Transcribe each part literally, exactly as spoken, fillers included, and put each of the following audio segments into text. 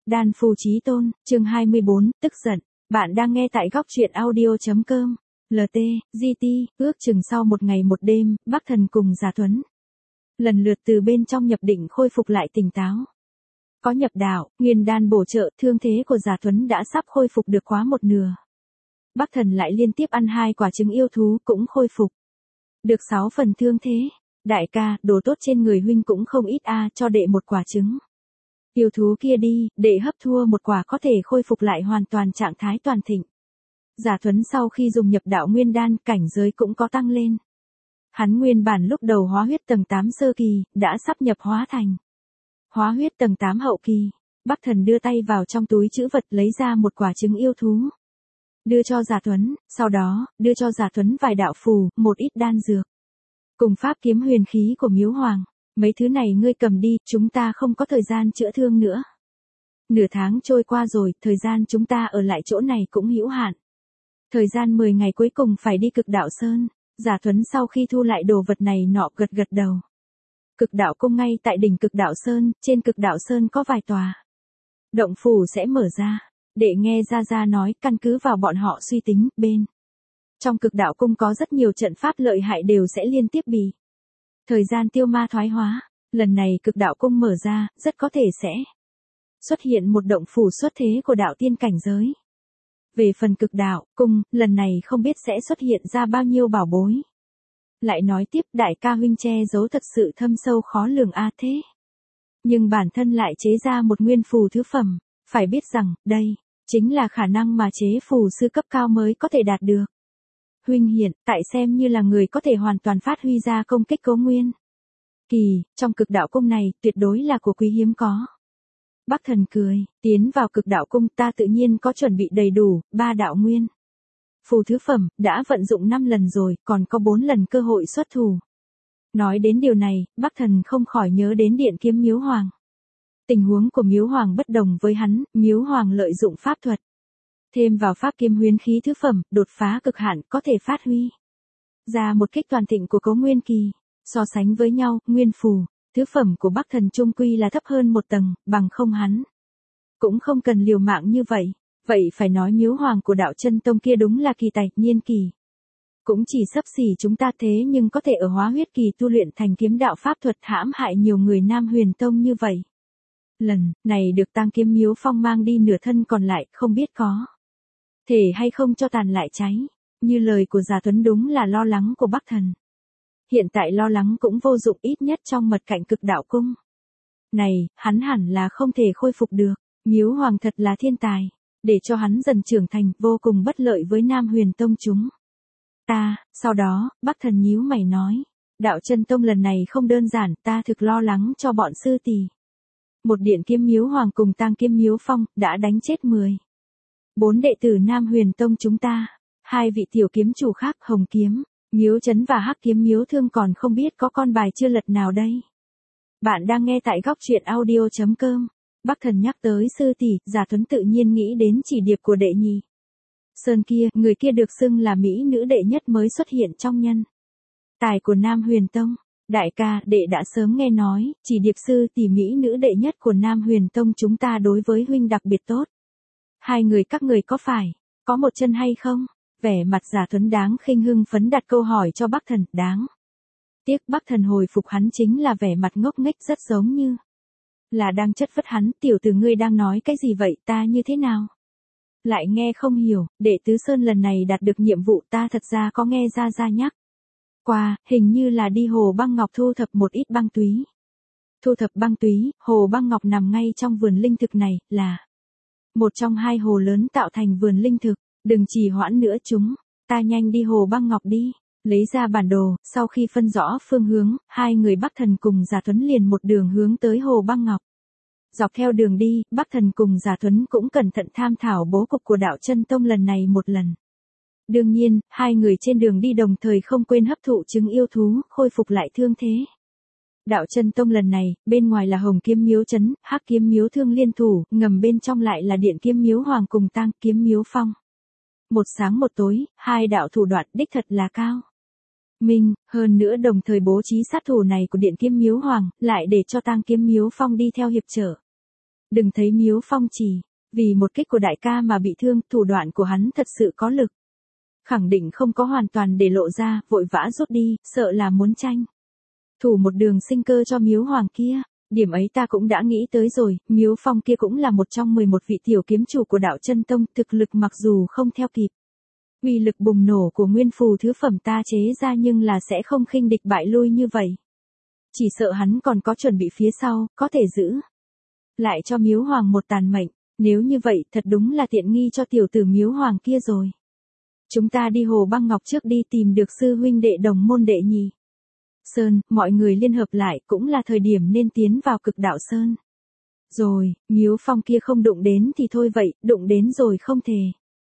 Đan Phu Chí Tôn, chương hai mươi bốn, tức giận. Bạn đang nghe tại góc truyện audio.com. lờ tê, giê tê, ước chừng sau một ngày một đêm, Bắc Thần cùng Giả Tuấn lần lượt từ bên trong nhập định khôi phục lại tỉnh táo. Có nhập đạo, nguyên đan bổ trợ, thương thế của Giả Tuấn đã sắp khôi phục được quá một nửa. Bắc Thần lại liên tiếp ăn hai quả trứng yêu thú cũng khôi phục được sáu phần thương thế. Đại ca, đồ tốt trên người huynh cũng không ít a, à, cho đệ một quả trứng. Yêu thú kia đi, đệ hấp thua một quả có thể khôi phục lại hoàn toàn trạng thái toàn thịnh. Giả Tuấn sau khi dùng nhập đạo nguyên đan, cảnh giới cũng có tăng lên. Hắn nguyên bản lúc đầu hóa huyết tầng tám sơ kỳ, đã sắp nhập hóa thành hóa huyết tầng tám hậu kỳ. Bắc Thần đưa tay vào trong túi trữ vật lấy ra một quả trứng yêu thú. Đưa cho Giả Tuấn, sau đó, đưa cho Giả Tuấn vài đạo phù, một ít đan dược. Cùng pháp kiếm huyền khí của Miếu Hoàng. Mấy thứ này ngươi cầm đi, chúng ta không có thời gian chữa thương nữa. Nửa tháng trôi qua rồi, thời gian chúng ta ở lại chỗ này cũng hữu hạn. Thời gian mười ngày cuối cùng phải đi Cực Đạo Sơn. Giả Tuấn sau khi thu lại đồ vật này nọ gật gật đầu. Cực Đạo Cung ngay tại đỉnh Cực Đạo Sơn, trên Cực Đạo Sơn có vài tòa động phủ sẽ mở ra. Để nghe Gia Gia nói, căn cứ vào bọn họ suy tính, bên trong Cực Đạo Cung có rất nhiều trận pháp lợi hại đều sẽ liên tiếp bị thời gian tiêu ma thoái hóa. Lần này Cực Đạo Cung mở ra, rất có thể sẽ xuất hiện một động phủ xuất thế của đạo tiên cảnh giới. Về phần Cực Đạo Cung, lần này không biết sẽ xuất hiện ra bao nhiêu bảo bối. Lại nói tiếp, đại ca huynh che giấu thật sự thâm sâu khó lường a thế. Nhưng bản thân lại chế ra một nguyên phù thứ phẩm, phải biết rằng, đây chính là khả năng mà chế phù sư cấp cao mới có thể đạt được. Huynh hiện tại xem như là người có thể hoàn toàn phát huy ra công kích cố nguyên kỳ, trong Cực Đạo Cung này, tuyệt đối là của quý hiếm có. Bắc Thần cười, tiến vào Cực Đạo Cung ta tự nhiên có chuẩn bị đầy đủ, ba đạo nguyên phù thứ phẩm, đã vận dụng năm lần rồi, còn có bốn lần cơ hội xuất thủ. Nói đến điều này, Bắc Thần không khỏi nhớ đến Điện Kiếm Miếu Hoàng. Tình huống của Miếu Hoàng bất đồng với hắn, Miếu Hoàng lợi dụng pháp thuật. Thêm vào pháp kiếm huyền khí thứ phẩm, đột phá cực hạn, có thể phát huy ra một kích toàn thịnh của cố nguyên kỳ. So sánh với nhau, nguyên phù thứ phẩm của Bắc Thần chung quy là thấp hơn một tầng, bằng không hắn cũng không cần liều mạng như vậy. Vậy phải nói Miếu Hoàng của Đạo Chân Tông kia đúng là kỳ tài, nhiên kỳ cũng chỉ xấp xỉ chúng ta, thế nhưng có thể ở hóa huyết kỳ tu luyện thành kiếm đạo pháp thuật hãm hại nhiều người Nam Huyền Tông như vậy. Lần này được Tang Kiếm Miếu Phong mang đi nửa thân còn lại, không biết có thể hay không cho tàn lại cháy. Như lời của Giả Tuấn đúng là lo lắng của Bắc Thần. Hiện tại lo lắng cũng vô dụng, ít nhất trong mật cảnh Cực Đạo Cung này, hắn hẳn là không thể khôi phục được. Miếu Hoàng thật là thiên tài, để cho hắn dần trưởng thành, vô cùng bất lợi với Nam Huyền Tông chúng ta. Sau đó, Bắc Thần nhíu mày nói, Đạo Chân Tông lần này không đơn giản, ta thực lo lắng cho bọn sư tỷ. Một Điện Kiếm Miếu Hoàng cùng Tang Kiếm Miếu Phong đã đánh chết mười bốn đệ tử Nam Huyền Tông chúng ta. Hai vị tiểu kiếm chủ khác, Hồng Kiếm Miếu Chấn và Hắc Kiếm Miếu Thương còn không biết có con bài chưa lật nào đây. Bạn đang nghe tại góc truyện audio.com. Bắc Thần nhắc tới sư tỷ, Giả Tuấn tự nhiên nghĩ đến chỉ điệp của đệ nhị sơn kia, người kia được xưng là mỹ nữ đệ nhất mới xuất hiện trong nhân tài của Nam Huyền Tông. Đại ca, đệ đã sớm nghe nói, chỉ điệp sư tỷ mỹ nữ đệ nhất của Nam Huyền Tông chúng ta đối với huynh đặc biệt tốt. Hai người các người có phải có một chân hay không? Vẻ mặt Giả Tuấn đáng khinh hưng phấn đặt câu hỏi cho Bắc Thần. Đáng tiếc Bắc Thần hồi phục hắn chính là vẻ mặt ngốc nghếch, rất giống như là đang chất vấn hắn. Tiểu tử ngươi đang nói cái gì vậy, ta như thế nào lại nghe không hiểu. Đệ tứ sơn lần này đạt được nhiệm vụ, ta thật ra có nghe Gia Gia nhắc qua, hình như là đi hồ băng ngọc thu thập một ít băng túy. Thu thập băng túy, hồ băng ngọc nằm ngay trong vườn linh thực này, là một trong hai hồ lớn tạo thành vườn linh thực. Đừng trì hoãn nữa, chúng ta nhanh đi hồ băng ngọc đi. Lấy ra bản đồ, sau khi phân rõ phương hướng, hai người Bắc Thần cùng Giả Tuấn liền một đường hướng tới hồ băng ngọc. Dọc theo đường đi, Bắc Thần cùng Giả Tuấn cũng cẩn thận tham thảo bố cục của Đạo Chân Tông lần này một lần. Đương nhiên, hai người trên đường đi đồng thời không quên hấp thụ trứng yêu thú, khôi phục lại thương thế. Đạo Chân Tông lần này, bên ngoài là Hồng Kiếm Miếu Chấn, Hắc Kiếm Miếu Thương liên thủ, ngầm bên trong lại là Điện Kiếm Miếu Hoàng cùng Tang Kiếm Miếu Phong. Một sáng một tối, hai đạo thủ đoạn đích thật là cao minh, hơn nữa đồng thời bố trí sát thủ này của Điện Kiếm Miếu Hoàng, lại để cho Tang Kiếm Miếu Phong đi theo hiệp trợ. Đừng thấy Miếu Phong chỉ vì một kích của đại ca mà bị thương, thủ đoạn của hắn thật sự có lực. Khẳng định không có hoàn toàn để lộ ra, vội vã rút đi, sợ là muốn tranh thủ một đường sinh cơ cho Miếu Hoàng kia. Điểm ấy ta cũng đã nghĩ tới rồi, Miếu Phong kia cũng là một trong mười một vị tiểu kiếm chủ của đạo chân tông, thực lực mặc dù không theo kịp uy lực bùng nổ của nguyên phù thứ phẩm ta chế ra nhưng là sẽ không khinh địch bại lui như vậy. Chỉ sợ hắn còn có chuẩn bị phía sau, có thể giữ lại cho Miếu Hoàng một tàn mệnh, nếu như vậy thật đúng là tiện nghi cho tiểu tử Miếu Hoàng kia rồi. Chúng ta đi Hồ Băng Ngọc trước đi tìm được sư huynh đệ đồng môn đệ nhị Sơn, mọi người liên hợp lại cũng là thời điểm nên tiến vào Cực Đạo Sơn. Rồi, Miếu Phong kia không đụng đến thì thôi vậy, đụng đến rồi không thể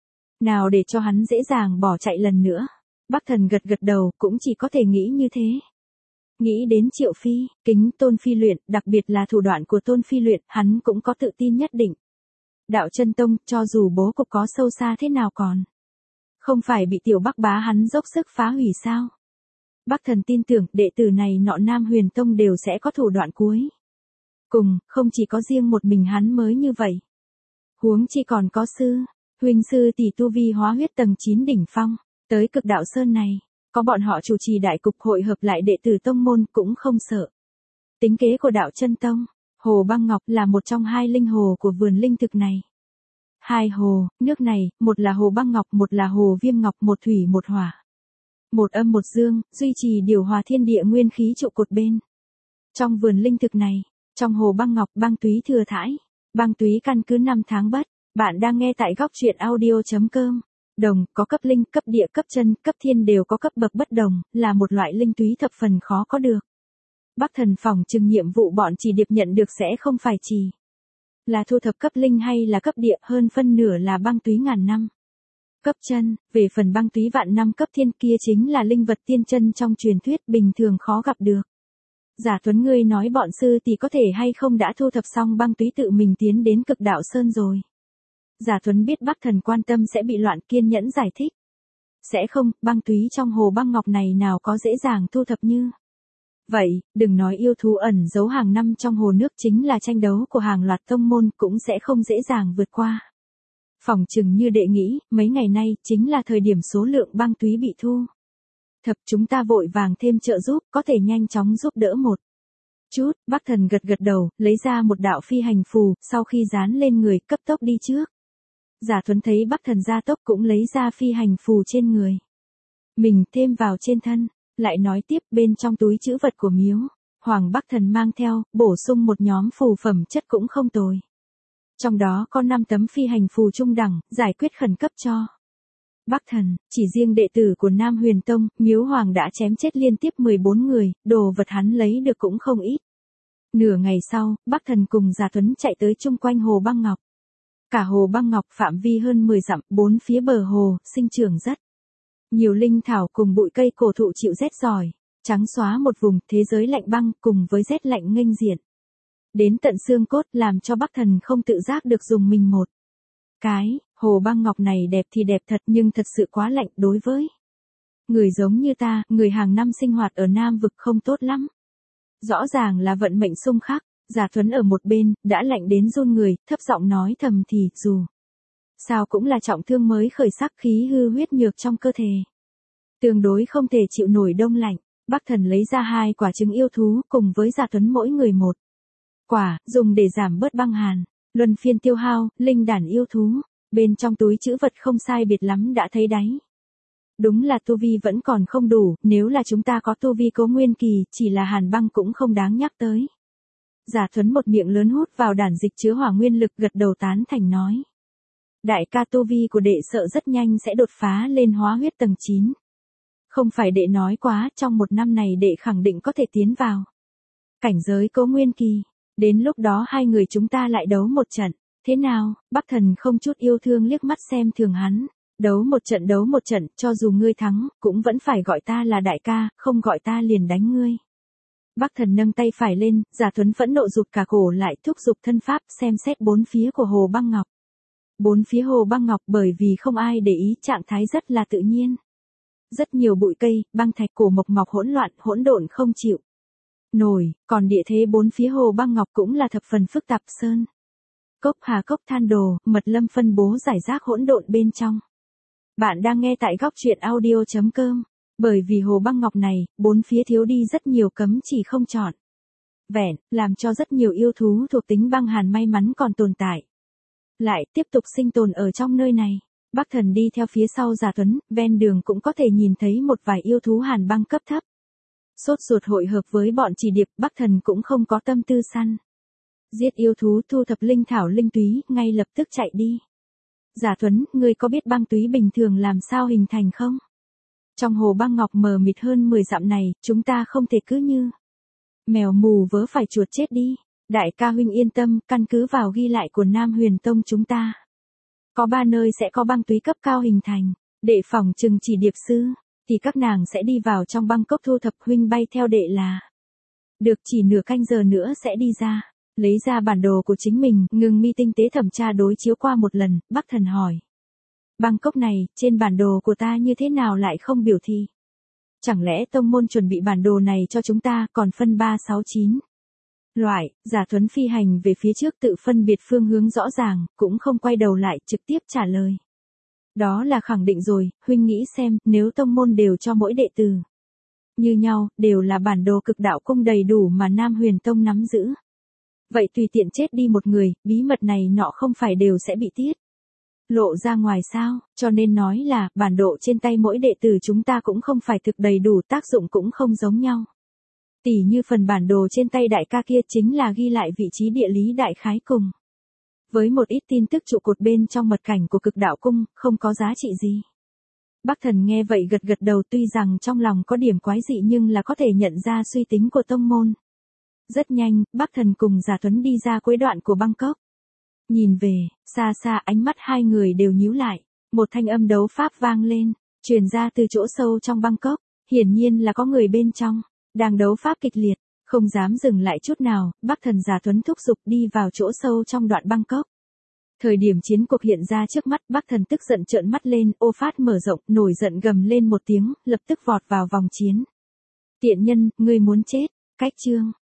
nào để cho hắn dễ dàng bỏ chạy lần nữa. Bắc Thần gật gật đầu, cũng chỉ có thể nghĩ như thế. Nghĩ đến Triệu Phi, kính Tôn Phi luyện, đặc biệt là thủ đoạn của Tôn Phi luyện, hắn cũng có tự tin nhất định. Đạo chân tông, cho dù bố cục có sâu xa thế nào còn không phải bị tiểu Bắc bá hắn dốc sức phá hủy sao? Bắc Thần tin tưởng đệ tử này nọ Nam Huyền Tông đều sẽ có thủ đoạn cuối cùng, không chỉ có riêng một mình hắn mới như vậy. Huống chi còn có sư, huynh sư tỷ tu vi hóa huyết tầng chín đỉnh phong, tới Cực Đạo Sơn này, có bọn họ chủ trì đại cục hội hợp lại đệ tử tông môn cũng không sợ. Tính kế của đạo chân tông, Hồ Băng Ngọc là một trong hai linh hồ của vườn linh thực này. Hai hồ, nước này, một là Hồ Băng Ngọc, một là Hồ Viêm Ngọc, một thủy một hỏa. Một âm một dương, duy trì điều hòa thiên địa nguyên khí trụ cột bên. Trong vườn linh thực này, trong Hồ Băng Ngọc băng túy thừa thãi, băng túy căn cứ năm tháng bất. Bạn đang nghe tại góc truyện audio chấm com. Đồng, có cấp linh, cấp địa, cấp chân, cấp thiên đều có cấp bậc bất đồng, là một loại linh túy thập phần khó có được. Bắc Thần phòng trừng nhiệm vụ bọn chỉ điệp nhận được sẽ không phải chỉ là thu thập cấp linh hay là cấp địa, hơn phân nửa là băng túy ngàn năm. Cấp chân, về phần băng túy vạn năm cấp thiên kia chính là linh vật tiên chân trong truyền thuyết bình thường khó gặp được. Giả Tuấn ngươi nói bọn sư thì có thể hay không đã thu thập xong băng túy tự mình tiến đến Cực Đạo Sơn rồi. Giả Tuấn biết Bắc Thần quan tâm sẽ bị loạn, kiên nhẫn giải thích. Sẽ không, băng túy trong Hồ Băng Ngọc này nào có dễ dàng thu thập như vậy, đừng nói yêu thú ẩn giấu hàng năm trong hồ nước, chính là tranh đấu của hàng loạt tông môn cũng sẽ không dễ dàng vượt qua. Phỏng chừng như đệ nghĩ, mấy ngày nay chính là thời điểm số lượng băng túy bị thu thập, chúng ta vội vàng thêm trợ giúp, có thể nhanh chóng giúp đỡ một chút. Bắc Thần gật gật đầu, lấy ra một đạo phi hành phù, sau khi dán lên người, cấp tốc đi trước. Giả Tuấn thấy Bắc Thần gia tốc cũng lấy ra phi hành phù trên người mình thêm vào trên thân, lại nói tiếp bên trong túi trữ vật của Miếu Hoàng Bắc Thần mang theo, bổ sung một nhóm phù phẩm chất cũng không tồi. Trong đó có năm tấm phi hành phù trung đẳng, giải quyết khẩn cấp cho Bắc Thần, chỉ riêng đệ tử của Nam Huyền Tông, Miếu Hoàng đã chém chết liên tiếp mười bốn người, đồ vật hắn lấy được cũng không ít. Nửa ngày sau, Bắc Thần cùng Giả Tuấn chạy tới chung quanh Hồ Băng Ngọc. Cả Hồ Băng Ngọc phạm vi hơn mười dặm, bốn phía bờ hồ, sinh trưởng rất nhiều linh thảo cùng bụi cây cổ thụ chịu rét giỏi, trắng xóa một vùng, thế giới lạnh băng cùng với rét lạnh nghênh diện đến tận xương cốt, làm cho Bắc Thần không tự giác được dùng mình một cái. Hồ Băng Ngọc này đẹp thì đẹp thật nhưng thật sự quá lạnh đối với người giống như ta, người hàng năm sinh hoạt ở Nam vực không tốt lắm. Rõ ràng là vận mệnh xung khắc. Giả Tuấn ở một bên, đã lạnh đến run người, thấp giọng nói thầm thì, dù sao cũng là trọng thương mới khởi sắc, khí hư huyết nhược trong cơ thể tương đối không thể chịu nổi đông lạnh. Bắc Thần lấy ra hai quả trứng yêu thú, cùng với Giả Tuấn mỗi người một quả, dùng để giảm bớt băng hàn, luân phiên tiêu hao, linh đản yêu thú. Bên trong túi trữ vật không sai biệt lắm đã thấy đáy. Đúng là tu vi vẫn còn không đủ, nếu là chúng ta có tu vi Cố Nguyên kỳ, chỉ là hàn băng cũng không đáng nhắc tới. Giả Tuấn một miệng lớn hút vào đản dịch chứa hỏa nguyên lực, gật đầu tán thành nói. Đại ca, tu vi của đệ sợ rất nhanh sẽ đột phá lên hóa huyết tầng chín. Không phải đệ nói quá, trong một năm này đệ khẳng định có thể tiến vào cảnh giới Cố Nguyên kỳ. Đến lúc đó hai người chúng ta lại đấu một trận. Thế nào? Bắc Thần không chút yêu thương liếc mắt xem thường hắn. Đấu một trận đấu một trận, cho dù ngươi thắng, cũng vẫn phải gọi ta là đại ca, không gọi ta liền đánh ngươi. Bắc Thần nâng tay phải lên, Giả Tuấn phẫn nộ rụt cả cổ lại, thúc giục thân pháp xem xét bốn phía của Hồ Băng Ngọc. Bốn phía Hồ Băng Ngọc bởi vì không ai để ý, trạng thái rất là tự nhiên. Rất nhiều bụi cây, băng thạch cổ mộc mọc hỗn loạn, hỗn độn không chịu nổi, còn địa thế bốn phía Hồ Băng Ngọc cũng là thập phần phức tạp. Sơn Cốc hà cốc than đồ, mật lâm phân bố rải rác hỗn độn bên trong. Bạn đang nghe tại góc truyện audio.com. Bởi vì hồ băng ngọc này, bốn phía thiếu đi rất nhiều cấm chỉ không chọn vẹn, làm cho rất nhiều yêu thú thuộc tính băng hàn may mắn còn tồn tại. Lại tiếp tục sinh tồn ở trong nơi này. Bắc Thần đi theo phía sau Giả Tuấn, ven đường cũng có thể nhìn thấy một vài yêu thú hàn băng cấp thấp. Sốt ruột hội hợp với bọn chỉ điệp, Bắc Thần cũng không có tâm tư săn giết yêu thú, thu thập linh thảo linh túy, ngay lập tức chạy đi. Giả Tuấn, ngươi có biết băng túy bình thường làm sao hình thành không? Trong hồ băng ngọc mờ mịt hơn mười dặm này, chúng ta không thể cứ như mèo mù vớ phải chuột chết đi. Đại ca huynh yên tâm, căn cứ vào ghi lại của Nam Huyền Tông chúng ta. Có ba nơi sẽ có băng túy cấp cao hình thành, đệ phòng chừng chỉ điệp sư, thì các nàng sẽ đi vào trong băng cốc thu thập, huynh bay theo đệ là được, chỉ nửa canh giờ nữa sẽ đi ra. Lấy ra bản đồ của chính mình, ngừng mi tinh tế thẩm tra đối chiếu qua một lần, Bắc Thần hỏi. Băng cốc này, trên bản đồ của ta như thế nào lại không biểu thị? Chẳng lẽ tông môn chuẩn bị bản đồ này cho chúng ta, còn phân ba sáu chín loại? Giả Tuấn phi hành về phía trước tự phân biệt phương hướng rõ ràng, cũng không quay đầu lại, trực tiếp trả lời. Đó là khẳng định rồi, huynh nghĩ xem, nếu tông môn đều cho mỗi đệ tử như nhau, đều là bản đồ cực đạo cung đầy đủ mà Nam Huyền Tông nắm giữ. Vậy tùy tiện chết đi một người, bí mật này nọ không phải đều sẽ bị tiết lộ ra ngoài sao? Cho nên nói là, bản đồ trên tay mỗi đệ tử chúng ta cũng không phải thực đầy đủ, tác dụng cũng không giống nhau. Tỉ như phần bản đồ trên tay đại ca kia chính là ghi lại vị trí địa lý đại khái cùng với một ít tin tức trụ cột bên trong mật cảnh của cực đạo cung, không có giá trị gì. Bắc Thần nghe vậy gật gật đầu, tuy rằng trong lòng có điểm quái dị nhưng là có thể nhận ra suy tính của tông môn. Rất nhanh, Bắc Thần cùng Giả Tuấn đi ra cuối đoạn của băng cốc. Nhìn về, xa xa ánh mắt hai người đều nhíu lại, một thanh âm đấu pháp vang lên, truyền ra từ chỗ sâu trong băng cốc, hiển nhiên là có người bên trong, đang đấu pháp kịch liệt, không dám dừng lại chút nào, Bắc Thần Giả Tuấn thúc giục đi vào chỗ sâu trong đoạn băng cốc. Thời điểm chiến cuộc hiện ra trước mắt, Bắc Thần tức giận trợn mắt lên, ô phát mở rộng, nổi giận gầm lên một tiếng, lập tức vọt vào vòng chiến. Tiện nhân, ngươi muốn chết, cách chương.